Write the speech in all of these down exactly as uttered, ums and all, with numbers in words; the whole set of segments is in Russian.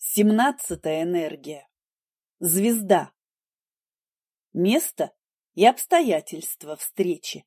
Семнадцатая энергия. Звезда. Место и обстоятельства встречи.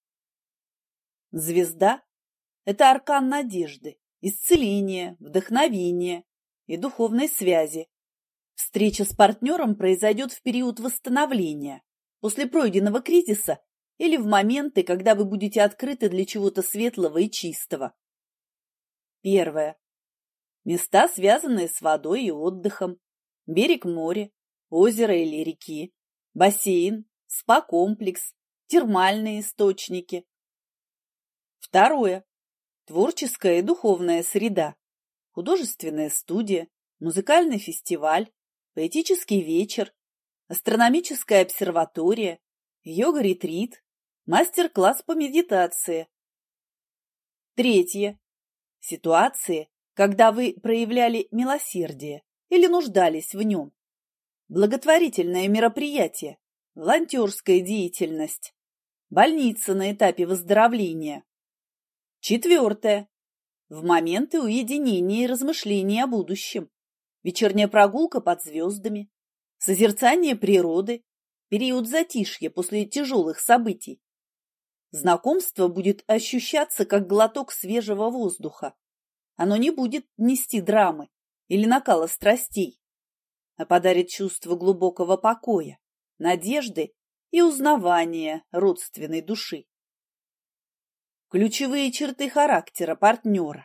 Звезда – это аркан надежды, исцеления, вдохновения и духовной связи. Встреча с партнером произойдет в период восстановления, после пройденного кризиса или в моменты, когда вы будете открыты для чего-то светлого и чистого. Первое. Места, связанные с водой и отдыхом. Берег моря, озера или реки, бассейн, спа-комплекс, термальные источники. Второе. Творческая и духовная среда. Художественная студия, музыкальный фестиваль, поэтический вечер, астрономическая обсерватория, йога-ретрит, мастер-класс по медитации. Третье. Ситуации, когда вы проявляли милосердие или нуждались в нем. Благотворительное мероприятие, волонтерская деятельность, больница на этапе выздоровления. Четвертое. В моменты уединения и размышлений о будущем. Вечерняя прогулка под звездами, созерцание природы, период затишья после тяжелых событий. Знакомство будет ощущаться как глоток свежего воздуха. Оно не будет нести драмы или накала страстей, а подарит чувство глубокого покоя, надежды и узнавания родственной души. Ключевые черты характера партнера.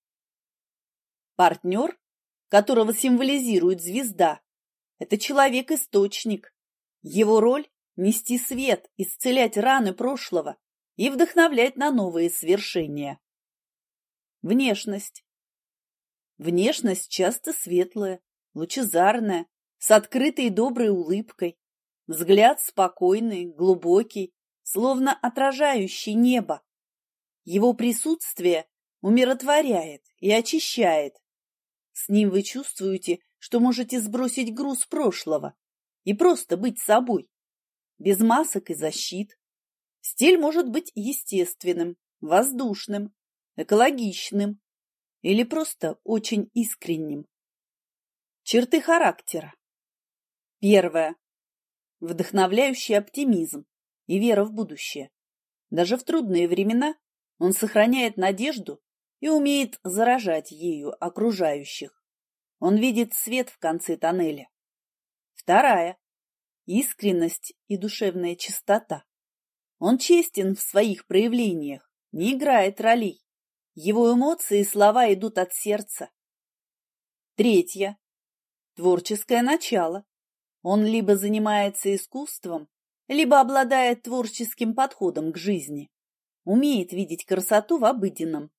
Партнер, которого символизирует звезда, это человек-источник. Его роль – нести свет, исцелять раны прошлого и вдохновлять на новые свершения. Внешность. Внешность часто светлая, лучезарная, с открытой и доброй улыбкой. Взгляд спокойный, глубокий, словно отражающий небо. Его присутствие умиротворяет и очищает. С ним вы чувствуете, что можете сбросить груз прошлого и просто быть собой, без масок и защит. Стиль может быть естественным, воздушным, экологичным или просто очень искренним. Черты характера. Первое. Вдохновляющий оптимизм и вера в будущее. Даже в трудные времена он сохраняет надежду и умеет заражать ею окружающих. Он видит свет в конце тоннеля. Вторая. Искренность и душевная чистота. Он честен в своих проявлениях, не играет ролей. Его эмоции и слова идут от сердца. Третье. Творческое начало. Он либо занимается искусством, либо обладает творческим подходом к жизни. Умеет видеть красоту в обыденном.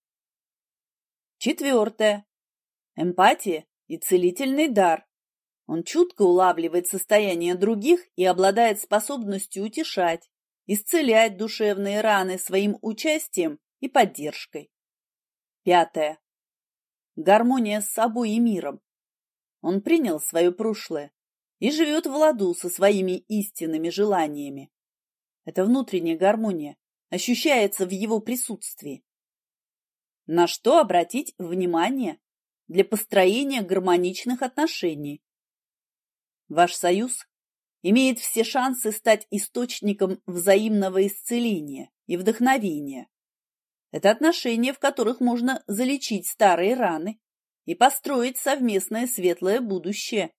Четвертое. Эмпатия и целительный дар. Он чутко улавливает состояние других и обладает способностью утешать, исцелять душевные раны своим участием и поддержкой. Пятое. Гармония с собой и миром. Он принял свое прошлое и живет в ладу со своими истинными желаниями. Эта внутренняя гармония ощущается в его присутствии. На что обратить внимание для построения гармоничных отношений? Ваш союз имеет все шансы стать источником взаимного исцеления и вдохновения. Это отношения, в которых можно залечить старые раны и построить совместное светлое будущее.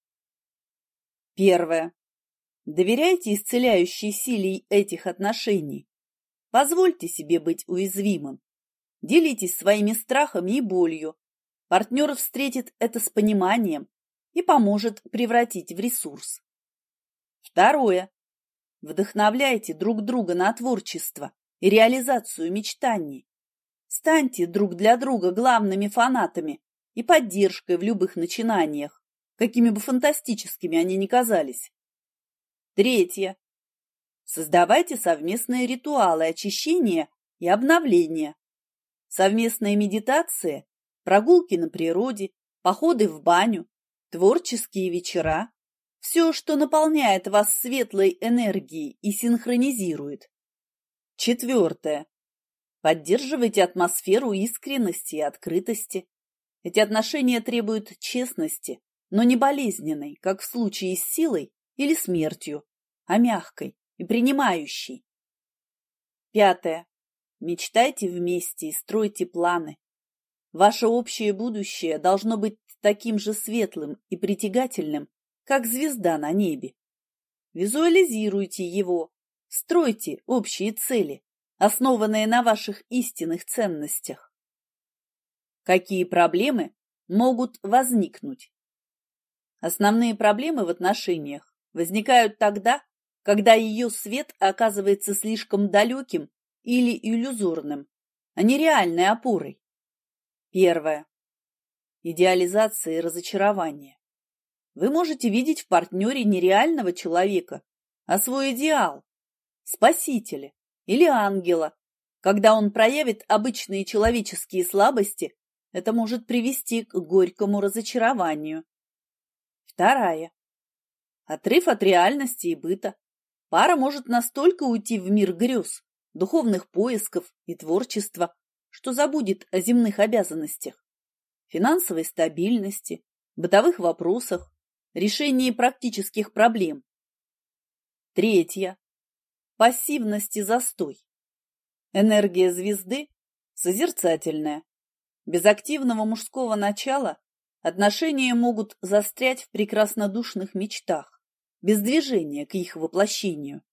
Первое. Доверяйте исцеляющей силе этих отношений. Позвольте себе быть уязвимым. Делитесь своими страхами и болью. Партнер встретит это с пониманием и поможет превратить в ресурс. Второе. Вдохновляйте друг друга на творчество и реализацию мечтаний. Станьте друг для друга главными фанатами и поддержкой в любых начинаниях, какими бы фантастическими они ни казались. Третье. Создавайте совместные ритуалы очищения и обновления. Совместные медитации, прогулки на природе, походы в баню, творческие вечера. Все, что наполняет вас светлой энергией и синхронизирует. Четвертое. Поддерживайте атмосферу искренности и открытости. Эти отношения требуют честности, но не болезненной, как в случае с силой или смертью, а мягкой и принимающей. Пятое. Мечтайте вместе и стройте планы. Ваше общее будущее должно быть таким же светлым и притягательным, как звезда на небе. Визуализируйте его, стройте общие цели, основанные на ваших истинных ценностях. Какие проблемы могут возникнуть? Основные проблемы в отношениях возникают тогда, когда ее свет оказывается слишком далеким или иллюзорным, а не реальной опорой. Первое. Идеализация и разочарование. Вы можете видеть в партнере не реального человека, а свой идеал, спасителя или ангела. Когда он проявит обычные человеческие слабости, это может привести к горькому разочарованию. Вторая. Отрыв от реальности и быта. Пара может настолько уйти в мир грез, духовных поисков и творчества, что забудет о земных обязанностях, финансовой стабильности, бытовых вопросах, решении практических проблем. Третья. Пассивность и застой. Энергия звезды созерцательная. Без активного мужского начала отношения могут застрять в прекраснодушных мечтах, без движения к их воплощению.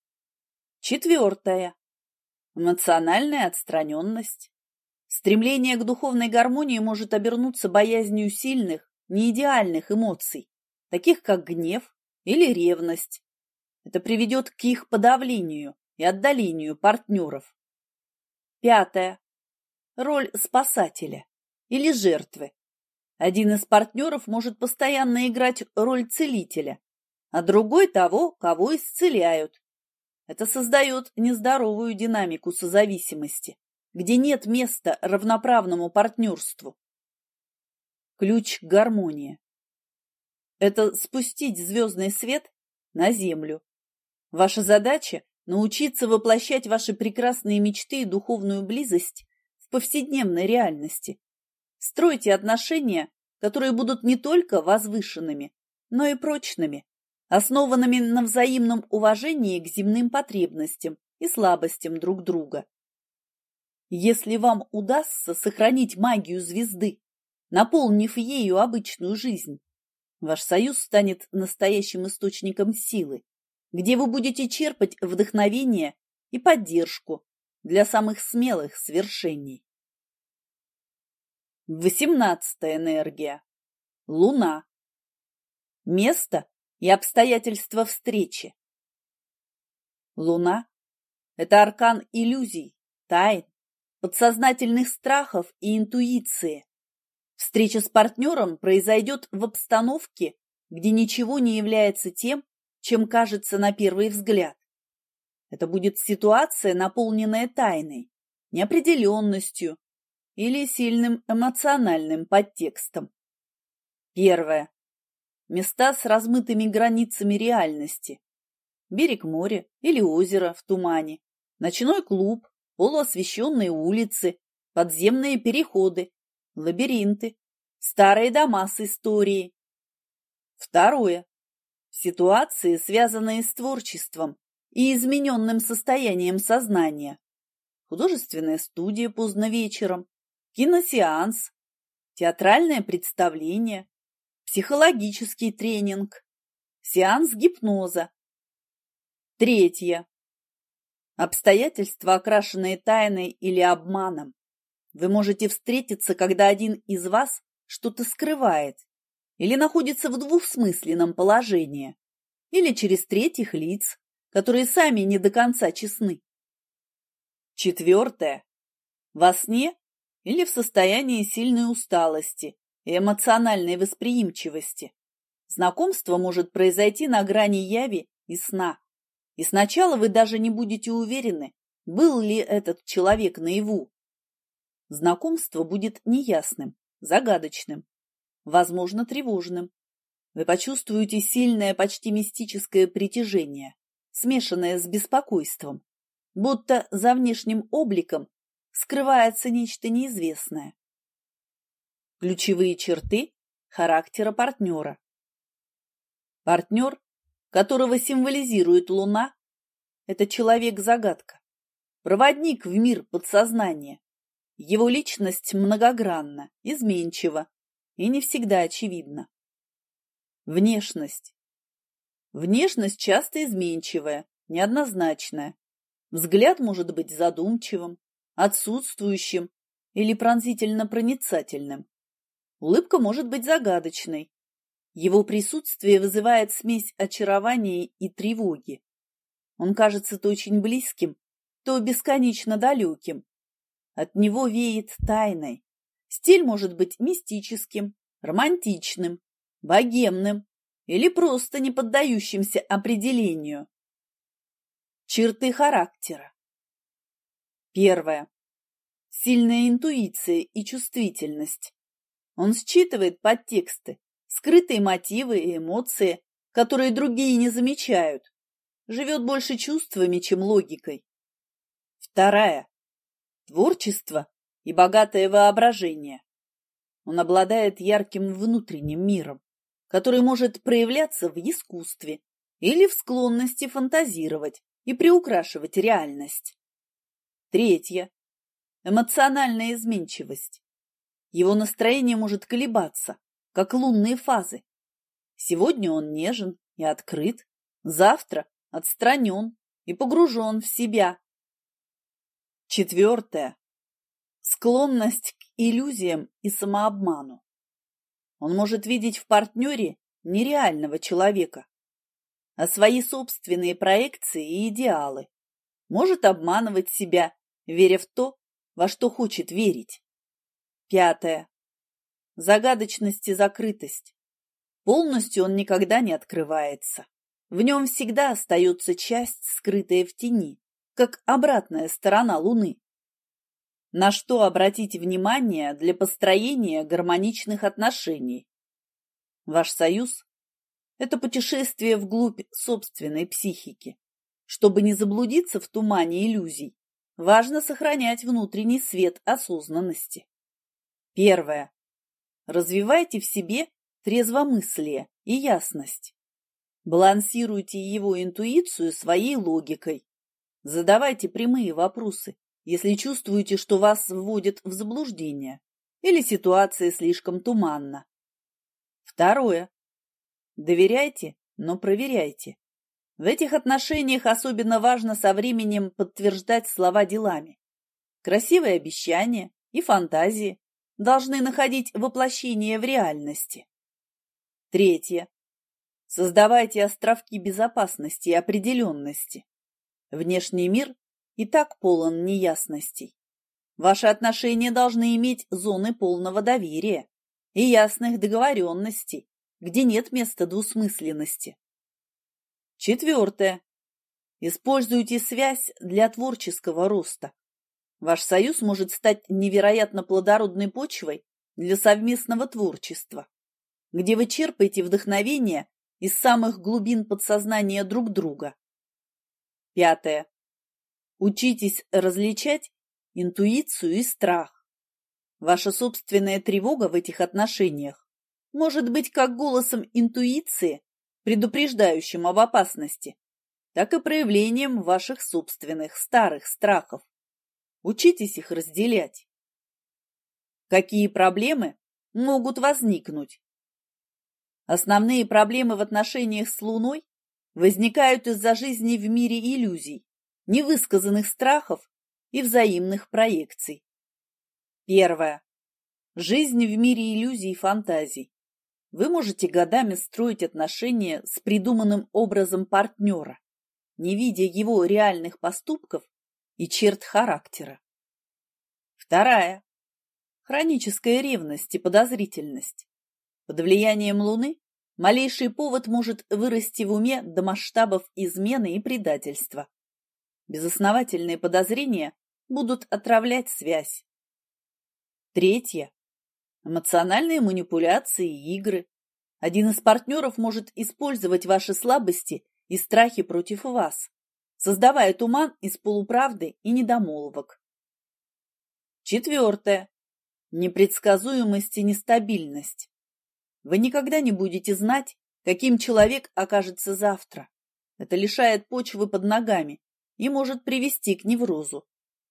Четвертое. Эмоциональная отстраненность. Стремление к духовной гармонии может обернуться боязнью сильных, неидеальных эмоций, таких как гнев или ревность. Это приведет к их подавлению и отдалению партнеров. Пятое. Роль спасателя или жертвы. Один из партнеров может постоянно играть роль целителя, а другой того, кого исцеляют. Это создает нездоровую динамику созависимости, где нет места равноправному партнерству. Ключ к гармонии. Это спустить звездный свет на землю. Ваша задача – научиться воплощать ваши прекрасные мечты и духовную близость в повседневной реальности. Стройте отношения, которые будут не только возвышенными, но и прочными, основанными на взаимном уважении к земным потребностям и слабостям друг друга. Если вам удастся сохранить магию звезды, наполнив ею обычную жизнь, ваш союз станет настоящим источником силы, где вы будете черпать вдохновение и поддержку для самых смелых свершений. Восемнадцатая энергия. Луна. Место и обстоятельства встречи. Луна – это аркан иллюзий, тайн, подсознательных страхов и интуиции. Встреча с партнером произойдет в обстановке, где ничего не является тем, чем кажется на первый взгляд. Это будет ситуация, наполненная тайной, неопределенностью или сильным эмоциональным подтекстом. Первое. Места с размытыми границами реальности. Берег моря или озеро в тумане, ночной клуб, полуосвещенные улицы, подземные переходы, лабиринты, старые дома с историей. Второе. Ситуации, связанные с творчеством и измененным состоянием сознания. Художественная студия поздно вечером, киносеанс, театральное представление, психологический тренинг, сеанс гипноза. Третье. Обстоятельства, окрашенные тайной или обманом. Вы можете встретиться, когда один из вас что-то скрывает или находится в двусмысленном положении, или через третьих лиц, которые сами не до конца честны. Четвертое. Во сне или в состоянии сильной усталости и эмоциональной восприимчивости. Знакомство может произойти на грани яви и сна, и сначала вы даже не будете уверены, был ли этот человек наяву. Знакомство будет неясным, загадочным, возможно, тревожным. Вы почувствуете сильное, почти мистическое притяжение, смешанное с беспокойством, будто за внешним обликом скрывается нечто неизвестное. Ключевые черты характера партнера. Партнер, которого символизирует Луна, это человек-загадка, проводник в мир подсознания. Его личность многогранна, изменчива и не всегда очевидна. Внешность. Внешность часто изменчивая, неоднозначная. Взгляд может быть задумчивым, отсутствующим или пронзительно-проницательным. Улыбка может быть загадочной. Его присутствие вызывает смесь очарования и тревоги. Он кажется то очень близким, то бесконечно далеким. От него веет тайной. Стиль может быть мистическим, романтичным, богемным или просто не поддающимся определению. Черты характера. Первое. Сильная интуиция и чувствительность. Он считывает подтексты, скрытые мотивы и эмоции, которые другие не замечают. Живет больше чувствами, чем логикой. Вторая. Творчество и богатое воображение. Он обладает ярким внутренним миром, который может проявляться в искусстве или в склонности фантазировать и приукрашивать реальность. Третье. Эмоциональная изменчивость. Его настроение может колебаться, как лунные фазы. Сегодня он нежен и открыт, завтра отстранен и погружен в себя. Четвертое. Склонность к иллюзиям и самообману. Он может видеть в партнере нереального человека, а свои собственные проекции и идеалы. Может обманывать себя, веря в то, во что хочет верить. Пятое. Загадочность и закрытость. Полностью он никогда не открывается. В нем всегда остается часть, скрытая в тени, как обратная сторона Луны. На что обратить внимание для построения гармоничных отношений? Ваш союз – это путешествие вглубь собственной психики. Чтобы не заблудиться в тумане иллюзий, важно сохранять внутренний свет осознанности. Первое. Развивайте в себе трезвомыслие и ясность. Балансируйте его интуицию своей логикой. Задавайте прямые вопросы, если чувствуете, что вас вводят в заблуждение или ситуация слишком туманна. Второе. Доверяйте, но проверяйте. В этих отношениях особенно важно со временем подтверждать слова делами. Красивые обещания и фантазии должны находить воплощение в реальности. Третье. Создавайте островки безопасности и определенности. Внешний мир и так полон неясностей. Ваши отношения должны иметь зоны полного доверия и ясных договоренностей, где нет места двусмысленности. Четвертое. Используйте связь для творческого роста. Ваш союз может стать невероятно плодородной почвой для совместного творчества, где вы черпаете вдохновение из самых глубин подсознания друг друга. Пятое. Учитесь различать интуицию и страх. Ваша собственная тревога в этих отношениях может быть как голосом интуиции, предупреждающим об опасности, так и проявлением ваших собственных старых страхов. Учитесь их разделять. Какие проблемы могут возникнуть? Основные проблемы в отношениях с Луной возникают из-за жизни в мире иллюзий, невысказанных страхов и взаимных проекций. Первое. Жизнь в мире иллюзий и фантазий. Вы можете годами строить отношения с придуманным образом партнера, не видя его реальных поступков и черт характера. Вторая. Хроническая ревность и подозрительность. Под влиянием Луны малейший повод может вырасти в уме до масштабов измены и предательства. Безосновательные подозрения будут отравлять связь. Третье. Эмоциональные манипуляции и игры. Один из партнеров может использовать ваши слабости и страхи против вас, создавая туман из полуправды и недомолвок. Четвертое. Непредсказуемость и нестабильность. Вы никогда не будете знать, каким человек окажется завтра. Это лишает почвы под ногами и может привести к неврозу.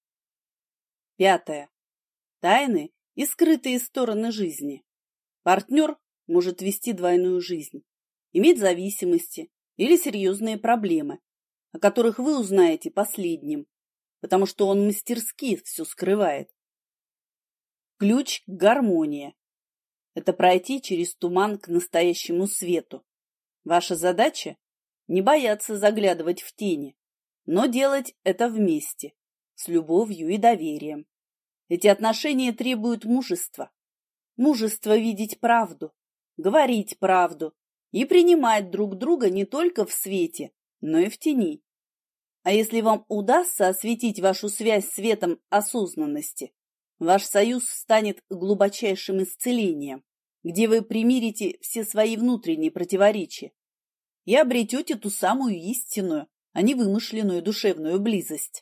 Пятое. Тайны и скрытые стороны жизни. Партнер может вести двойную жизнь, иметь зависимости или серьезные проблемы, о которых вы узнаете последним, потому что он мастерски все скрывает. Ключ к гармонии. Это пройти через туман к настоящему свету. Ваша задача – не бояться заглядывать в тени, но делать это вместе, с любовью и доверием. Эти отношения требуют мужества. Мужество видеть правду, говорить правду и принимать друг друга не только в свете, но и в тени. А если вам удастся осветить вашу связь светом осознанности, ваш союз станет глубочайшим исцелением, где вы примирите все свои внутренние противоречия и обретете ту самую истинную, а не вымышленную душевную близость.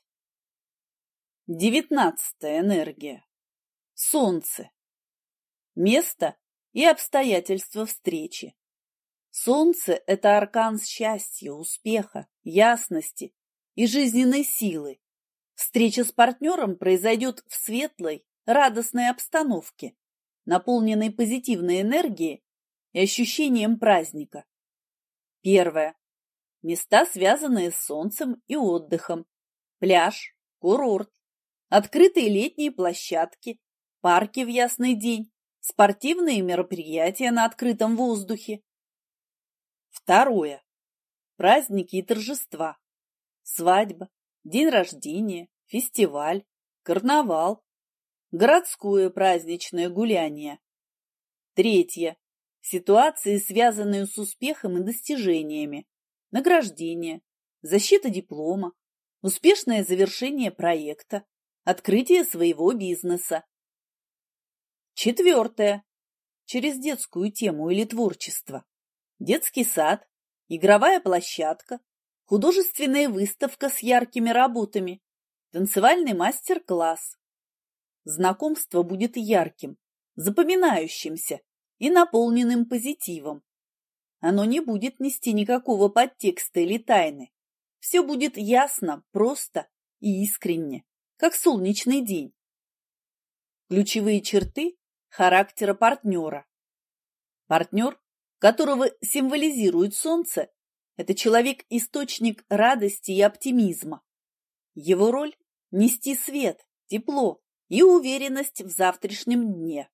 Девятнадцатая энергия. Солнце. Место и обстоятельства встречи. Солнце – это аркан счастья, успеха, ясности и жизненной силы. Встреча с партнером произойдет в светлой, радостной обстановке, наполненной позитивной энергией и ощущением праздника. Первое. Места, связанные с солнцем и отдыхом. Пляж, курорт, открытые летние площадки, парки в ясный день, спортивные мероприятия на открытом воздухе. Второе. Праздники и торжества. Свадьба, день рождения, фестиваль, карнавал, городское праздничное гуляние. Третье. Ситуации, связанные с успехом и достижениями. Награждение, защита диплома, успешное завершение проекта, открытие своего бизнеса. Четвертое. Через детскую тему или творчество. Детский сад, игровая площадка, художественная выставка с яркими работами, танцевальный мастер-класс. Знакомство будет ярким, запоминающимся и наполненным позитивом. Оно не будет нести никакого подтекста или тайны. Все будет ясно, просто и искренне, как солнечный день. Ключевые черты характера партнера. Партнер, которого символизирует солнце, это человек-источник радости и оптимизма. Его роль – нести свет, тепло и уверенность в завтрашнем дне.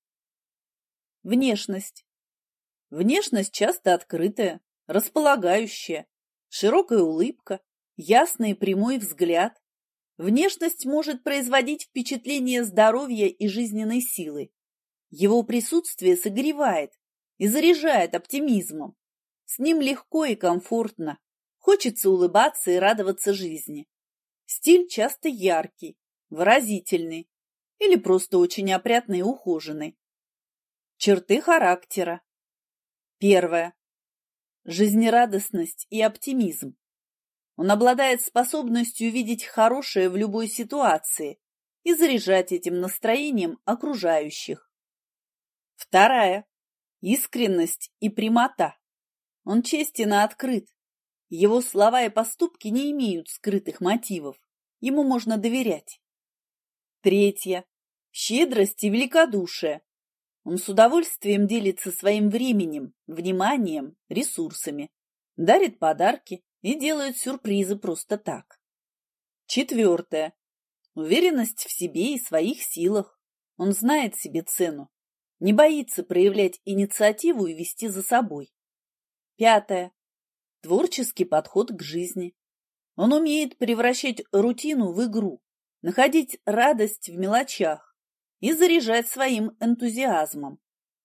Внешность. Внешность часто открытая, располагающая, широкая улыбка, ясный и прямой взгляд. Внешность может производить впечатление здоровья и жизненной силы. Его присутствие согревает и заряжает оптимизмом. С ним легко и комфортно. Хочется улыбаться и радоваться жизни. Стиль часто яркий, выразительный или просто очень опрятный и ухоженный. Черты характера. Первое. Жизнерадостность и оптимизм. Он обладает способностью видеть хорошее в любой ситуации и заряжать этим настроением окружающих. Вторая. Искренность и прямота. Он честен и открыт. Его слова и поступки не имеют скрытых мотивов. Ему можно доверять. Третье. Щедрость и великодушие. Он с удовольствием делится своим временем, вниманием, ресурсами, дарит подарки и делает сюрпризы просто так. Четвертое. Уверенность в себе и своих силах. Он знает себе цену, не боится проявлять инициативу и вести за собой. Пятое. Творческий подход к жизни. Он умеет превращать рутину в игру, находить радость в мелочах и заряжать своим энтузиазмом.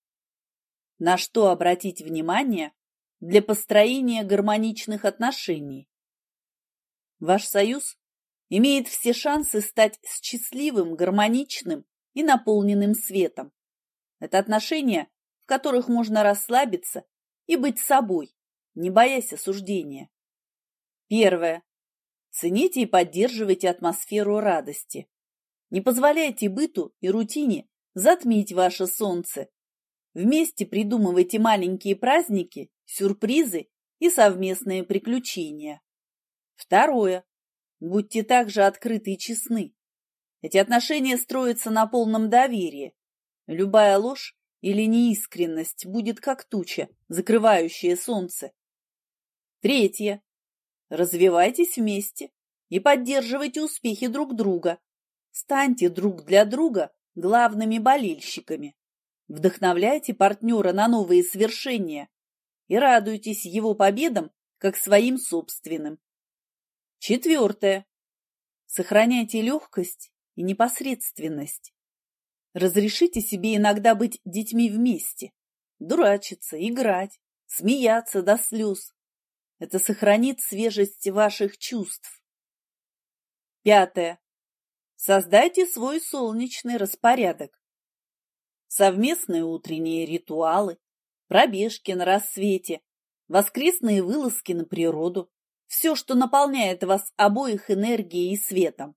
На что обратить внимание для построения гармоничных отношений? Ваш союз имеет все шансы стать счастливым, гармоничным и наполненным светом. Это отношения, в которых можно расслабиться и быть собой, не боясь осуждения. Первое. Цените и поддерживайте атмосферу радости. Не позволяйте быту и рутине затмить ваше солнце. Вместе придумывайте маленькие праздники, сюрпризы и совместные приключения. Второе. Будьте также открыты и честны. Эти отношения строятся на полном доверии. Любая ложь или неискренность будет как туча, закрывающая солнце. Третье. Развивайтесь вместе и поддерживайте успехи друг друга. Станьте друг для друга главными болельщиками. Вдохновляйте партнера на новые свершения и радуйтесь его победам как своим собственным. Четвертое. Сохраняйте легкость и непосредственность. Разрешите себе иногда быть детьми вместе, дурачиться, играть, смеяться до слез. Это сохранит свежесть ваших чувств. Пятое. Создайте свой солнечный распорядок. Совместные утренние ритуалы, пробежки на рассвете, воскресные вылазки на природу. Все, что наполняет вас обоих энергией и светом.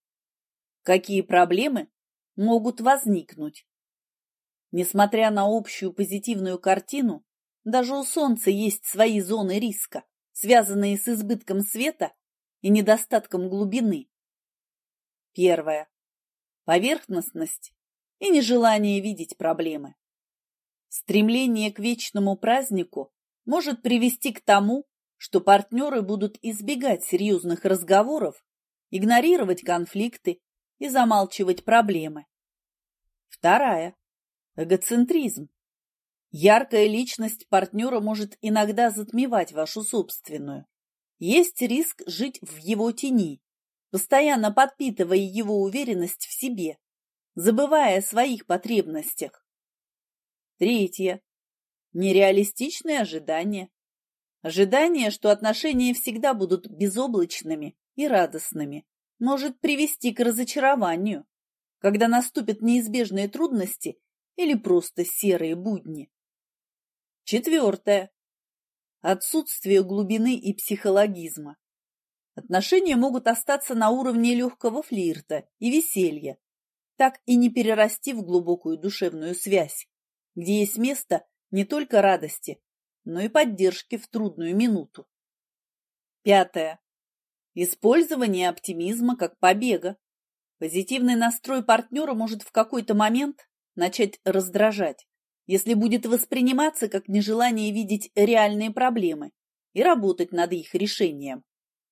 Какие проблемы могут возникнуть? Несмотря на общую позитивную картину, даже у Солнца есть свои зоны риска, связанные с избытком света и недостатком глубины. Первое. Поверхностность и нежелание видеть проблемы. Стремление к вечному празднику может привести к тому, что партнеры будут избегать серьезных разговоров, игнорировать конфликты и замалчивать проблемы. Вторая. Эгоцентризм. Яркая личность партнера может иногда затмевать вашу собственную. Есть риск жить в его тени, постоянно подпитывая его уверенность в себе, забывая о своих потребностях. Третье. Нереалистичные ожидания. Ожидание, что отношения всегда будут безоблачными и радостными, может привести к разочарованию, когда наступят неизбежные трудности или просто серые будни. Четвертое. Отсутствие глубины и психологизма. Отношения могут остаться на уровне легкого флирта и веселья, так и не перерасти в глубокую душевную связь, где есть место не только радости, но и поддержки в трудную минуту. Пятое. Использование оптимизма как побега. Позитивный настрой партнера может в какой-то момент начать раздражать, если будет восприниматься как нежелание видеть реальные проблемы и работать над их решением.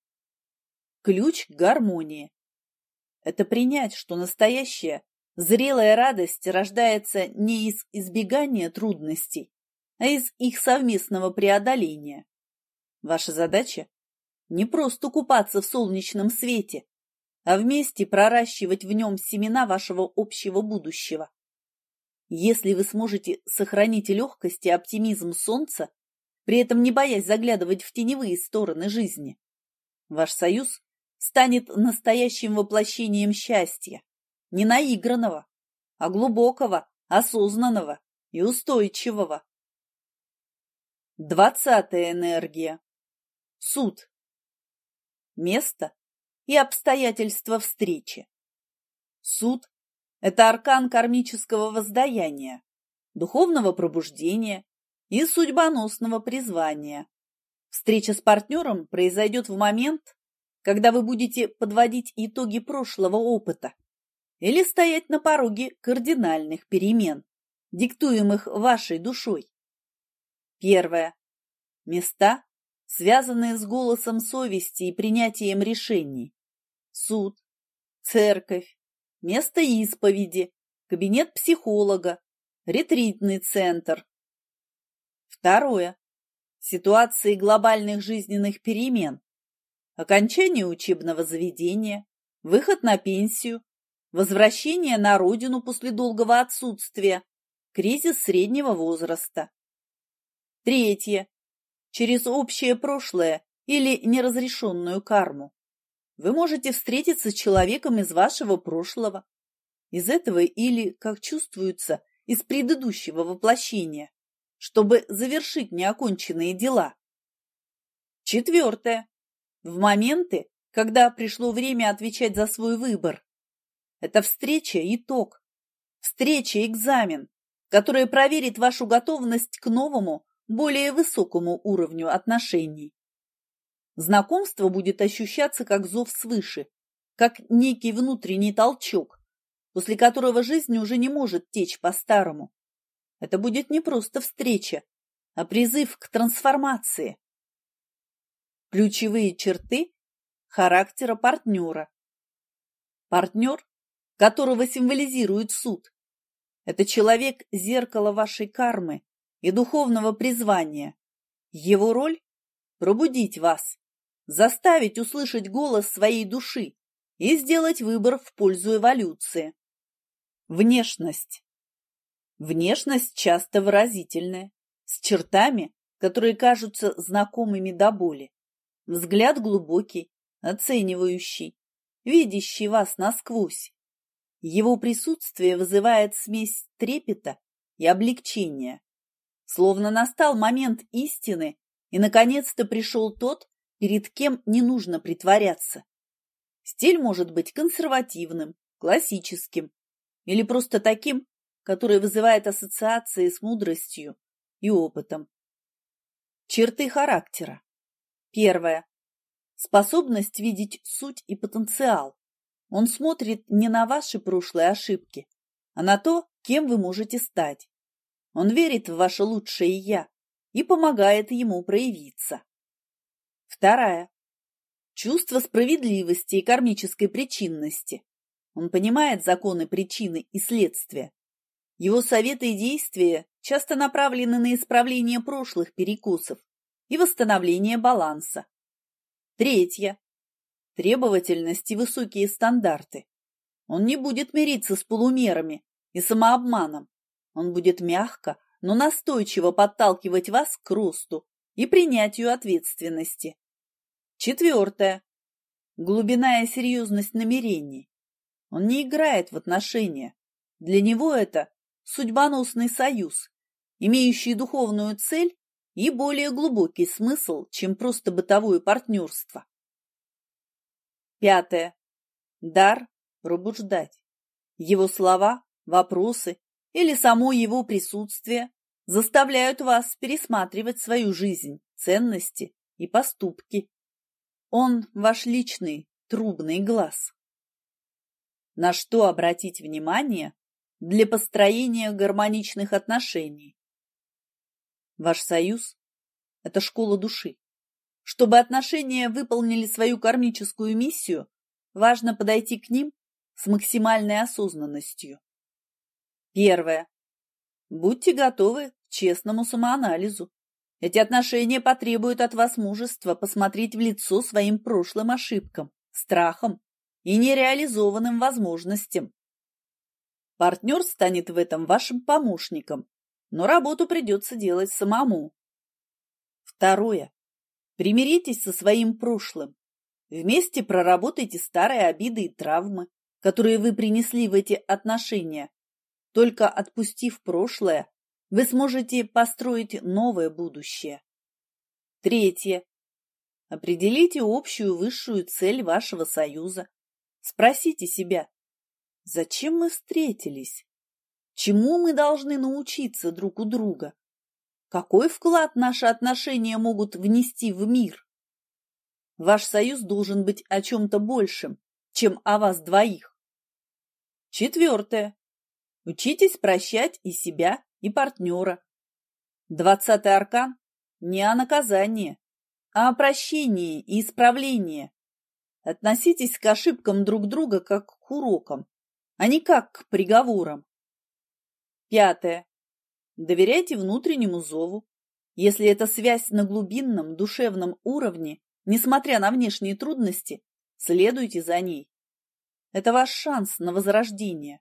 Ключ к гармонии. Это принять, что настоящая, зрелая радость рождается не из избегания трудностей, а из их совместного преодоления. Ваша задача – не просто купаться в солнечном свете, а вместе проращивать в нем семена вашего общего будущего. Если вы сможете сохранить легкость и оптимизм солнца, при этом не боясь заглядывать в теневые стороны жизни, ваш союз станет настоящим воплощением счастья, не наигранного, а глубокого, осознанного и устойчивого. Двадцатая энергия. Суд. Место и обстоятельства встречи. Суд – это аркан кармического воздаяния, духовного пробуждения и судьбоносного призвания. Встреча с партнером произойдет в момент, когда вы будете подводить итоги прошлого опыта или стоять на пороге кардинальных перемен, диктуемых вашей душой. Первое. Места, связанные с голосом совести и принятием решений. Суд, церковь, место исповеди, кабинет психолога, ретритный центр. Второе. Ситуации глобальных жизненных перемен. Окончание учебного заведения, выход на пенсию, возвращение на родину после долгого отсутствия, кризис среднего возраста. Третье. Через общее прошлое или неразрешенную карму. Вы можете встретиться с человеком из вашего прошлого, из этого или, как чувствуется, из предыдущего воплощения, чтобы завершить неоконченные дела. Четвертое. В моменты, когда пришло время отвечать за свой выбор. Эта встреча – итог. Встреча-экзамен, которая проверит вашу готовность к новому, более высокому уровню отношений. Знакомство будет ощущаться как зов свыше, как некий внутренний толчок, после которого жизнь уже не может течь по-старому. Это будет не просто встреча, а призыв к трансформации. Ключевые черты характера партнера. Партнер, которого символизирует суд, это человек – зеркало вашей кармы и духовного призвания. Его роль – пробудить вас, заставить услышать голос своей души и сделать выбор в пользу эволюции. Внешность. Внешность часто выразительная, с чертами, которые кажутся знакомыми до боли. Взгляд глубокий, оценивающий, видящий вас насквозь. Его присутствие вызывает смесь трепета и облегчения. Словно настал момент истины, и наконец-то пришел тот, перед кем не нужно притворяться. Стиль может быть консервативным, классическим или просто таким, который вызывает ассоциации с мудростью и опытом. Черты характера. Первое. Способность видеть суть и потенциал. Он смотрит не на ваши прошлые ошибки, а на то, кем вы можете стать. Он верит в ваше лучшее «я» и помогает ему проявиться. Вторая. Чувство справедливости и кармической причинности. Он понимает законы причины и следствия. Его советы и действия часто направлены на исправление прошлых перекосов и восстановление баланса. Третье. Требовательность и высокие стандарты. Он не будет мириться с полумерами и самообманом. Он будет мягко, но настойчиво подталкивать вас к росту и принятию ответственности. Четвертое. Глубина и серьезность намерений. Он не играет в отношения. Для него это судьбоносный союз, имеющий духовную цель и более глубокий смысл, чем просто бытовое партнерство. Пятое. Дар пробуждать. Его слова, вопросы или само его присутствие заставляют вас пересматривать свою жизнь, ценности и поступки. Он ваш личный трубный глаз. На что обратить внимание для построения гармоничных отношений? Ваш союз – это школа души. Чтобы отношения выполнили свою кармическую миссию, важно подойти к ним с максимальной осознанностью. Первое. Будьте готовы к честному самоанализу. Эти отношения потребуют от вас мужества посмотреть в лицо своим прошлым ошибкам, страхам и нереализованным возможностям. Партнер станет в этом вашим помощником, но работу придется делать самому. Второе. Примиритесь со своим прошлым. Вместе проработайте старые обиды и травмы, которые вы принесли в эти отношения. Только отпустив прошлое, вы сможете построить новое будущее. Третье. Определите общую высшую цель вашего союза. Спросите себя, зачем мы встретились? Чему мы должны научиться друг у друга? Какой вклад наши отношения могут внести в мир? Ваш союз должен быть о чем-то большем, чем о вас двоих. Четвертое. Учитесь прощать и себя, и партнера. Двадцатый аркан не о наказании, а о прощении и исправлении. Относитесь к ошибкам друг друга как к урокам, а не как к приговорам. Пятое. Доверяйте внутреннему зову. Если эта связь на глубинном душевном уровне, несмотря на внешние трудности, следуйте за ней. Это ваш шанс на возрождение.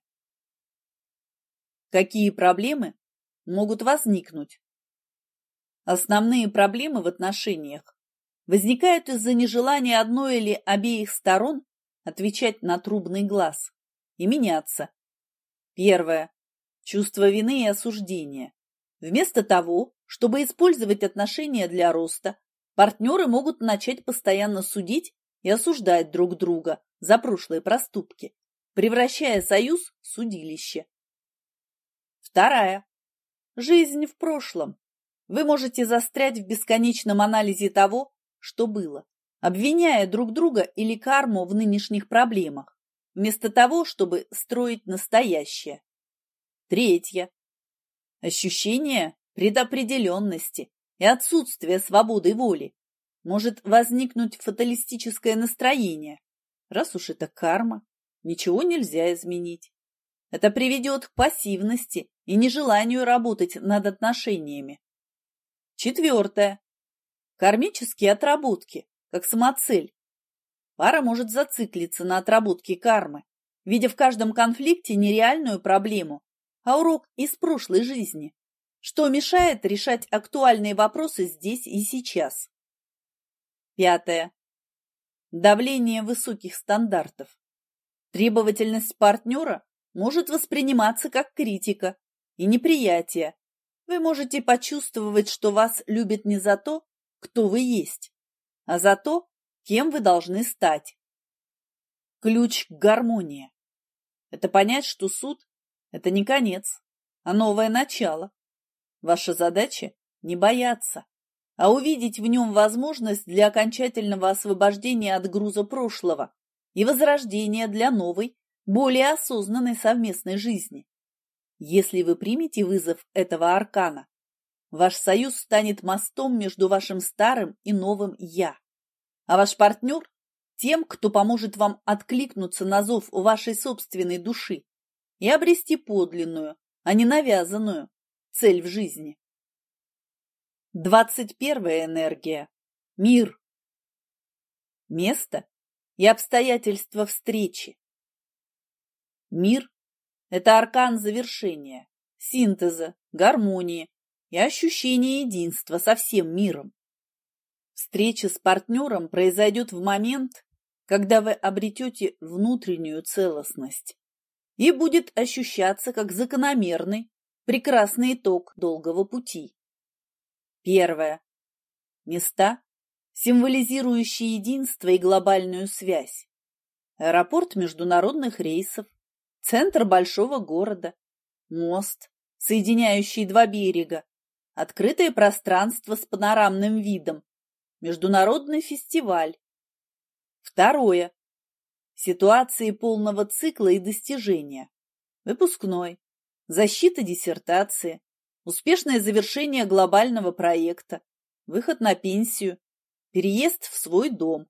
Какие проблемы могут возникнуть? Основные проблемы в отношениях возникают из-за нежелания одной или обеих сторон отвечать на трубный глаз и меняться. Первое. Чувство вины и осуждения. Вместо того, чтобы использовать отношения для роста, партнеры могут начать постоянно судить и осуждать друг друга за прошлые проступки, превращая союз в судилище. Вторая. Жизнь в прошлом. Вы можете застрять в бесконечном анализе того, что было, обвиняя друг друга или карму в нынешних проблемах, вместо того, чтобы строить настоящее. Третье. Ощущение предопределенности и отсутствие свободы воли. Может возникнуть фаталистическое настроение. Раз уж это карма, ничего нельзя изменить. Это приведет к пассивности и нежеланию работать над отношениями. Четвертое. Кармические отработки, как самоцель. Пара может зациклиться на отработке кармы, видя в каждом конфликте нереальную проблему, а урок из прошлой жизни, что мешает решать актуальные вопросы здесь и сейчас. Пятое. Давление высоких стандартов. Требовательность партнера может восприниматься как критика и неприятие. Вы можете почувствовать, что вас любят не за то, кто вы есть, а за то, кем вы должны стать. Ключ к гармонии. Это понять, что суд – это не конец, а новое начало. Ваша задача – не бояться, а увидеть в нем возможность для окончательного освобождения от груза прошлого и возрождения для новой, более осознанной совместной жизни. Если вы примете вызов этого аркана, ваш союз станет мостом между вашим старым и новым «я», а ваш партнер – тем, кто поможет вам откликнуться на зов вашей собственной души и обрести подлинную, а не навязанную, цель в жизни. Двадцать первая энергия. Мир. Место и обстоятельства встречи. Мир – это аркан завершения, синтеза, гармонии и ощущения единства со всем миром. Встреча с партнером произойдет в момент, когда вы обретете внутреннюю целостность и будет ощущаться как закономерный, прекрасный итог долгого пути. Первое. Места, символизирующие единство и глобальную связь. Аэропорт международных рейсов, центр большого города, мост, соединяющий два берега, открытое пространство с панорамным видом, международный фестиваль. Второе. Ситуации полного цикла и достижения. Выпускной, защита диссертации, успешное завершение глобального проекта, выход на пенсию, переезд в свой дом.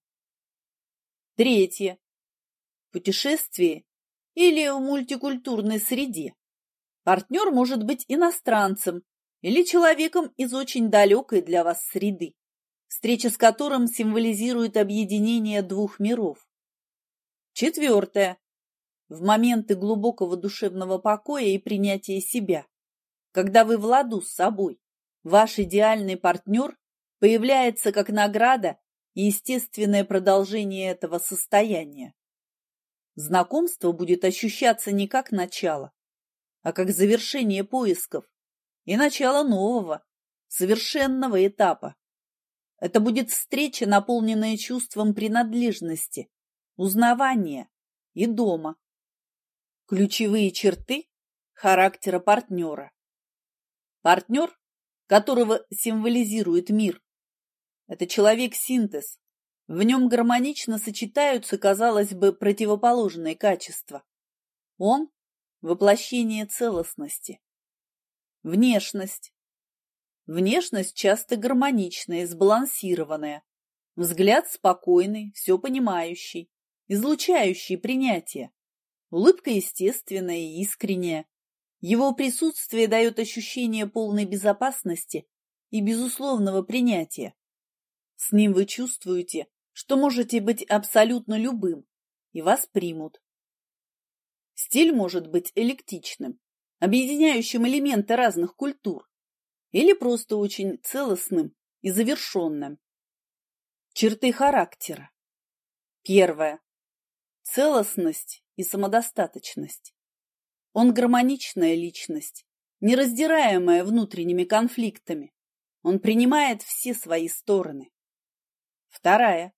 Третье. Путешествие или в мультикультурной среде. Партнер может быть иностранцем или человеком из очень далекой для вас среды, встреча с которым символизирует объединение двух миров. Четвертое. В моменты глубокого душевного покоя и принятия себя, когда вы в ладу с собой, ваш идеальный партнер появляется как награда и естественное продолжение этого состояния. Знакомство будет ощущаться не как начало, а как завершение поисков и начало нового, совершенного этапа. Это будет встреча, наполненная чувством принадлежности, узнавания и дома. Ключевые черты характера партнера. Партнер, которого символизирует мир, это человек-синтез. В нем гармонично сочетаются, казалось бы, противоположные качества. Он – воплощение целостности. Внешность. Внешность часто гармоничная и сбалансированная. Взгляд спокойный, все понимающий, излучающий принятие. Улыбка естественная и искренняя. Его присутствие дает ощущение полной безопасности и безусловного принятия. С ним вы чувствуете, что можете быть абсолютно любым, и вас примут. Стиль может быть эклектичным, объединяющим элементы разных культур, или просто очень целостным и завершенным. Черты характера. Первое. Целостность и самодостаточность. Он гармоничная личность, нераздираемая внутренними конфликтами. Он принимает все свои стороны. Вторая.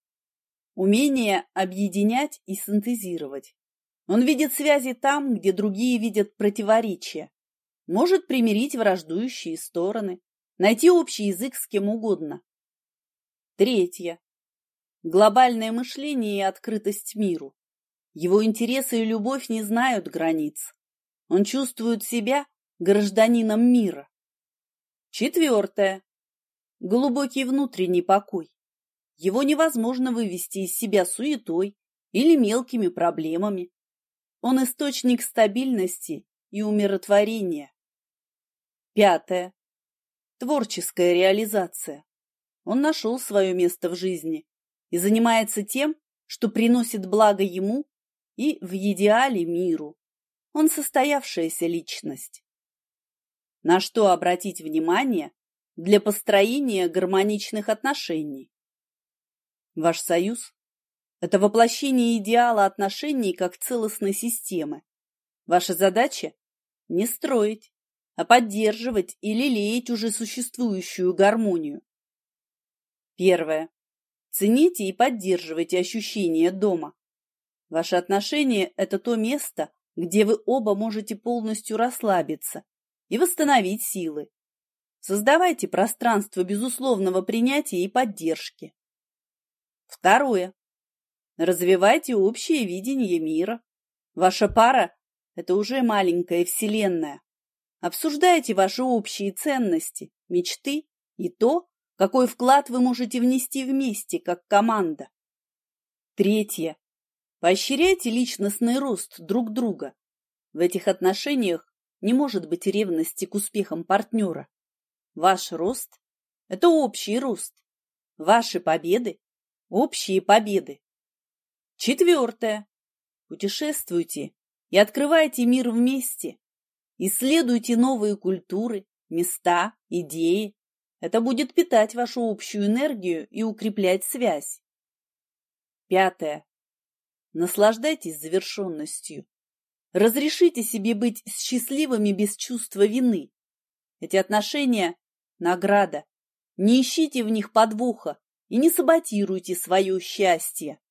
Умение объединять и синтезировать. Он видит связи там, где другие видят противоречия. Может примирить враждующие стороны, найти общий язык с кем угодно. Третье. Глобальное мышление и открытость миру. Его интересы и любовь не знают границ. Он чувствует себя гражданином мира. Четвертое. Глубокий внутренний покой. Его невозможно вывести из себя суетой или мелкими проблемами. Он источник стабильности и умиротворения. Пятое. Творческая реализация. Он нашел свое место в жизни и занимается тем, что приносит благо ему и, в идеале, миру. Он состоявшаяся личность. На что обратить внимание для построения гармоничных отношений? Ваш союз – это воплощение идеала отношений как целостной системы. Ваша задача – не строить, а поддерживать и лелеять уже существующую гармонию. Первое. Цените и поддерживайте ощущение дома. Ваши отношения – это то место, где вы оба можете полностью расслабиться и восстановить силы. Создавайте пространство безусловного принятия и поддержки. Второе. Развивайте общее видение мира. Ваша пара – это уже маленькая вселенная. Обсуждайте ваши общие ценности, мечты и то, какой вклад вы можете внести вместе, как команда. Третье. Поощряйте личностный рост друг друга. В этих отношениях не может быть ревности к успехам партнера. Ваш рост – это общий рост. Ваши победы – общие победы. Четвертое. Путешествуйте и открывайте мир вместе. Исследуйте новые культуры, места, идеи. Это будет питать вашу общую энергию и укреплять связь. Пятое. Наслаждайтесь завершенностью. Разрешите себе быть счастливыми без чувства вины. Эти отношения – награда. Не ищите в них подвоха и не саботируйте свое счастье.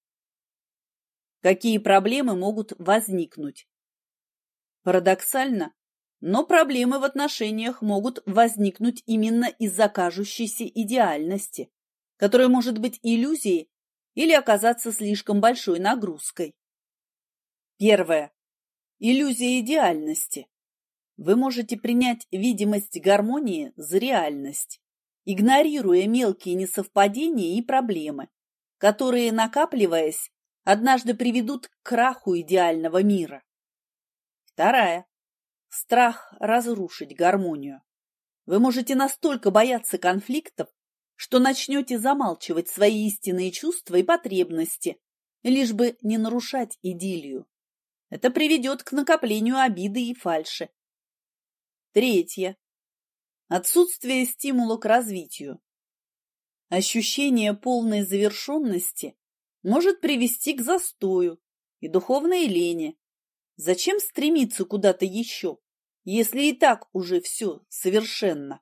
Какие проблемы могут возникнуть? Парадоксально, но проблемы в отношениях могут возникнуть именно из-за кажущейся идеальности, которая может быть иллюзией или оказаться слишком большой нагрузкой. Первое. Иллюзия идеальности. Вы можете принять видимость гармонии за реальность, игнорируя мелкие несовпадения и проблемы, которые, накапливаясь, однажды приведут к краху идеального мира. Вторая. Страх разрушить гармонию. Вы можете настолько бояться конфликтов, что начнете замалчивать свои истинные чувства и потребности, лишь бы не нарушать идиллию. Это приведет к накоплению обиды и фальши. Третье. Отсутствие стимула к развитию. Ощущение полной завершенности может привести к застою и духовной лени. Зачем стремиться куда-то еще, если и так уже все совершенно?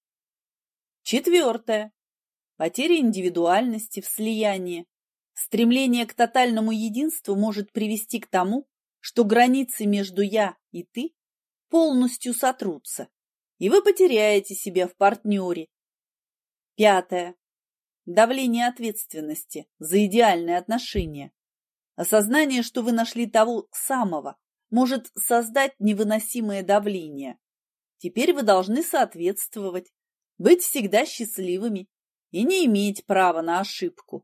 Четвертое. Потеря индивидуальности в слиянии. Стремление к тотальному единству может привести к тому, что границы между «я» и «ты» полностью сотрутся, и вы потеряете себя в партнере. Пятое. Давление ответственности за идеальные отношения. Осознание, что вы нашли того самого, может создать невыносимое давление. Теперь вы должны соответствовать, быть всегда счастливыми и не иметь права на ошибку.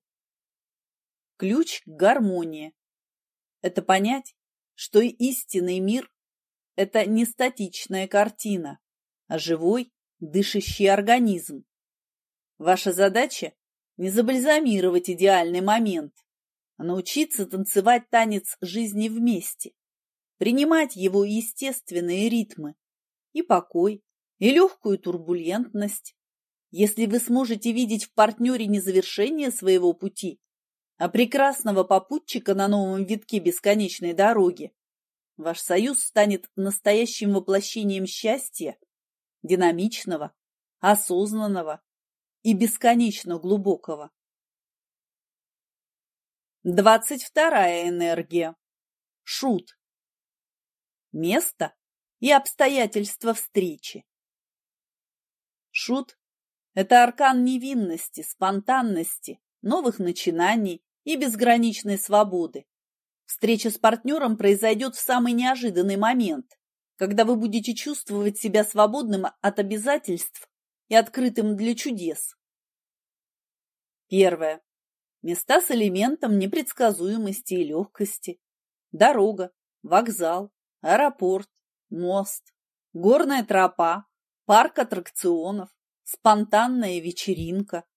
Ключ к гармонии – это понять, что и истинный мир – это не статичная картина, а живой, дышащий организм. Ваша задача – не забальзамировать идеальный момент, а научиться танцевать танец жизни вместе, принимать его естественные ритмы, и покой, и легкую турбулентность. Если вы сможете видеть в партнере не завершение своего пути, а прекрасного попутчика на новом витке бесконечной дороги, ваш союз станет настоящим воплощением счастья, динамичного, осознанного и бесконечно глубокого. Двадцать вторая энергия. Шут. Место, и обстоятельства встречи. Шут – это аркан невинности, спонтанности, новых начинаний и безграничной свободы. Встреча с партнером произойдет в самый неожиданный момент, когда вы будете чувствовать себя свободным от обязательств и открытым для чудес. Первое. Места с элементом непредсказуемости и легкости. Дорога, вокзал, аэропорт, мост, горная тропа, парк аттракционов, спонтанная вечеринка.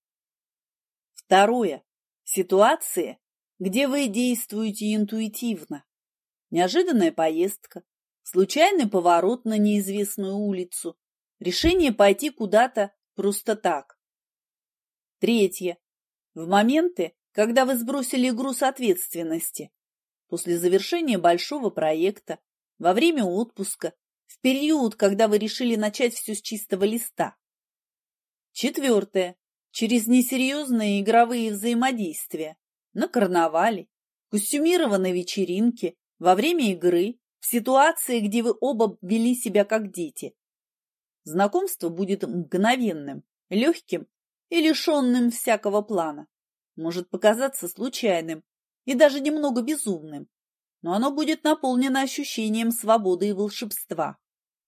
Второе. Ситуации, где вы действуете интуитивно. Неожиданная поездка, случайный поворот на неизвестную улицу, решение пойти куда-то просто так. Третье. В моменты, когда вы сбросили груз ответственности, после завершения большого проекта, во время отпуска, в период, когда вы решили начать все с чистого листа. Четвертое. Через несерьезные игровые взаимодействия. На карнавале, костюмированной вечеринке, во время игры, в ситуации, где вы оба вели себя как дети. Знакомство будет мгновенным, легким и лишенным всякого плана. Может показаться случайным и даже немного безумным, но оно будет наполнено ощущением свободы и волшебства.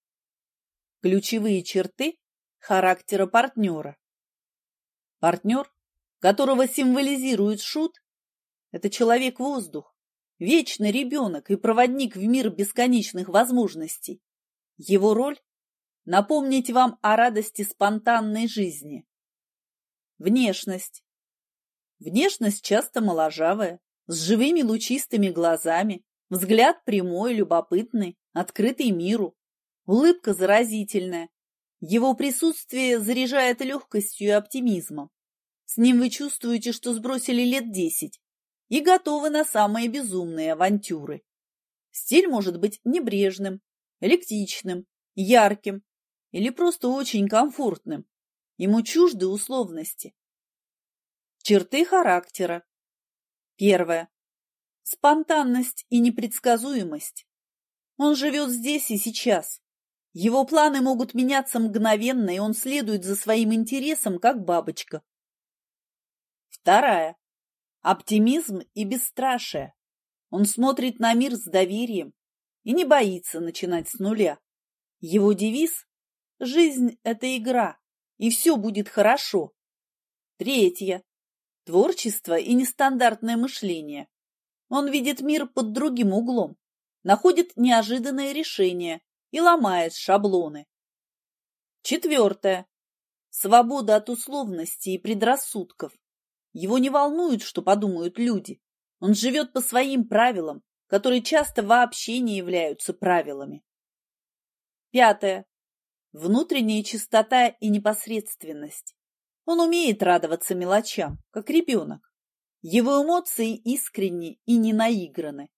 Ключевые черты характера партнера. Партнер, которого символизирует шут, это человек-воздух, вечный ребенок и проводник в мир бесконечных возможностей. Его роль – напомнить вам о радости спонтанной жизни. Внешность. Внешность часто моложавая, с живыми лучистыми глазами, взгляд прямой, любопытный, открытый миру, улыбка заразительная. Его присутствие заряжает легкостью и оптимизмом. С ним вы чувствуете, что сбросили лет десять и готовы на самые безумные авантюры. Стиль может быть небрежным, эклектичным, ярким или просто очень комфортным. Ему чужды условности. Черты характера. Первое. Спонтанность и непредсказуемость. Он живет здесь и сейчас. Его планы могут меняться мгновенно, и он следует за своим интересом, как бабочка. Вторая. Оптимизм и бесстрашие. Он смотрит на мир с доверием и не боится начинать с нуля. Его девиз – «Жизнь – это игра, и все будет хорошо». Третье. Творчество и нестандартное мышление. Он видит мир под другим углом, находит неожиданные решения и ломает шаблоны. Четвертое. Свобода от условностей и предрассудков. Его не волнует, что подумают люди. Он живет по своим правилам, которые часто вообще не являются правилами. Пятое. Внутренняя чистота и непосредственность. Он умеет радоваться мелочам, как ребенок. Его эмоции искренни и не наиграны.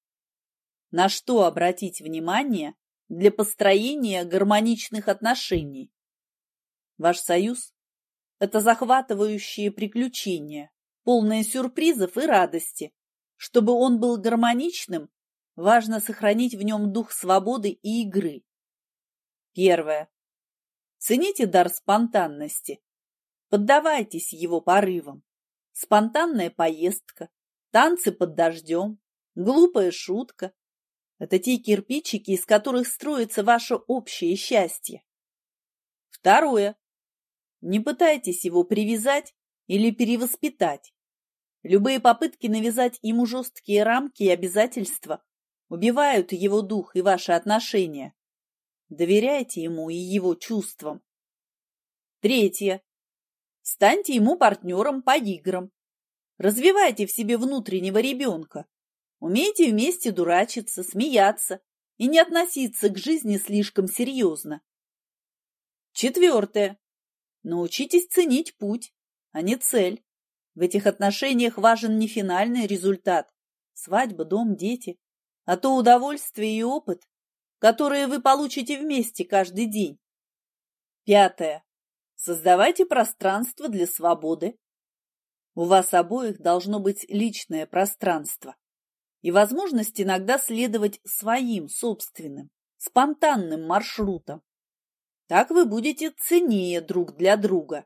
На что обратить внимание для построения гармоничных отношений? Ваш союз – это захватывающие приключения, полные сюрпризов и радости. Чтобы он был гармоничным, важно сохранить в нем дух свободы и игры. Первое. Цените дар спонтанности. Поддавайтесь его порывам. Спонтанная поездка, танцы под дождем, глупая шутка – это те кирпичики, из которых строится ваше общее счастье. Второе. Не пытайтесь его привязать или перевоспитать. Любые попытки навязать ему жесткие рамки и обязательства убивают его дух и ваши отношения. Доверяйте ему и его чувствам. Третье. Станьте ему партнером по играм. Развивайте в себе внутреннего ребенка. Умейте вместе дурачиться, смеяться и не относиться к жизни слишком серьезно. Четвертое. Научитесь ценить путь, а не цель. В этих отношениях важен не финальный результат – свадьба, дом, дети, а то удовольствие и опыт, которые вы получите вместе каждый день. Пятое. Создавайте пространство для свободы. У вас обоих должно быть личное пространство и возможность иногда следовать своим собственным, спонтанным маршрутом. Так вы будете ценнее друг для друга.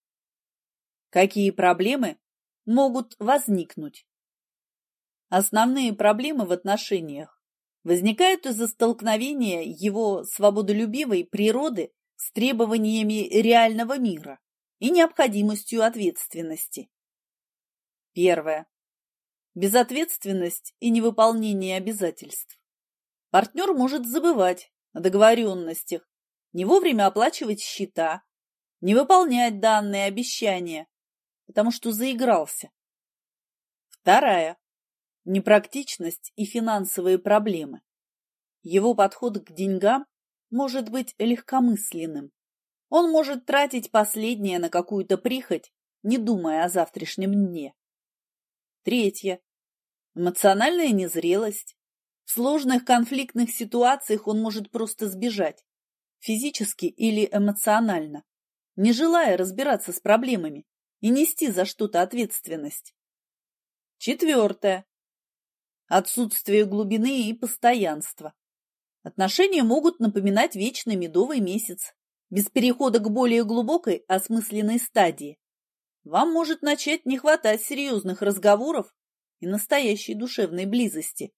Какие проблемы могут возникнуть? Основные проблемы в отношениях возникают из-за столкновения его свободолюбивой природы с требованиями реального мира и необходимостью ответственности. Первое. Безответственность и невыполнение обязательств. Партнер может забывать о договоренностях, не вовремя оплачивать счета, не выполнять данные обещания, потому что заигрался. Вторая. Непрактичность и финансовые проблемы. Его подход к деньгам может быть легкомысленным. Он может тратить последнее на какую-то прихоть, не думая о завтрашнем дне. Третье. Эмоциональная незрелость. В сложных конфликтных ситуациях он может просто сбежать, физически или эмоционально, не желая разбираться с проблемами и нести за что-то ответственность. Четвертое. Отсутствие глубины и постоянства. Отношения могут напоминать вечный медовый месяц, без перехода к более глубокой осмысленной стадии. Вам может начать не хватать серьезных разговоров и настоящей душевной близости.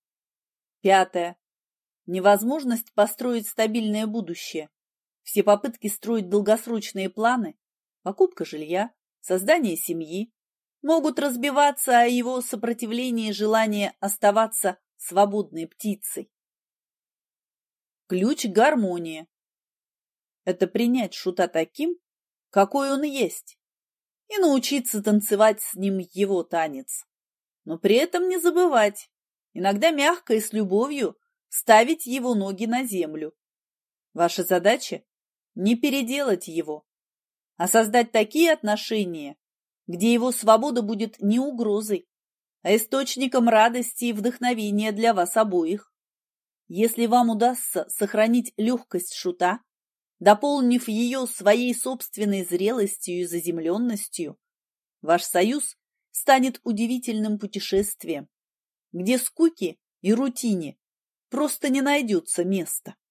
Пятое. Невозможность построить стабильное будущее. Все попытки строить долгосрочные планы, покупка жилья, создание семьи, могут разбиваться о его сопротивлении желания оставаться свободной птицей. Ключ к гармонии. Это принять шута таким, какой он есть, и научиться танцевать с ним его танец. Но при этом не забывать, иногда мягко и с любовью, ставить его ноги на землю. Ваша задача – не переделать его, а создать такие отношения, где его свобода будет не угрозой, а источником радости и вдохновения для вас обоих. Если вам удастся сохранить легкость шута, дополнив ее своей собственной зрелостью и заземленностью, ваш союз станет удивительным путешествием, где скуке и рутине просто не найдется места.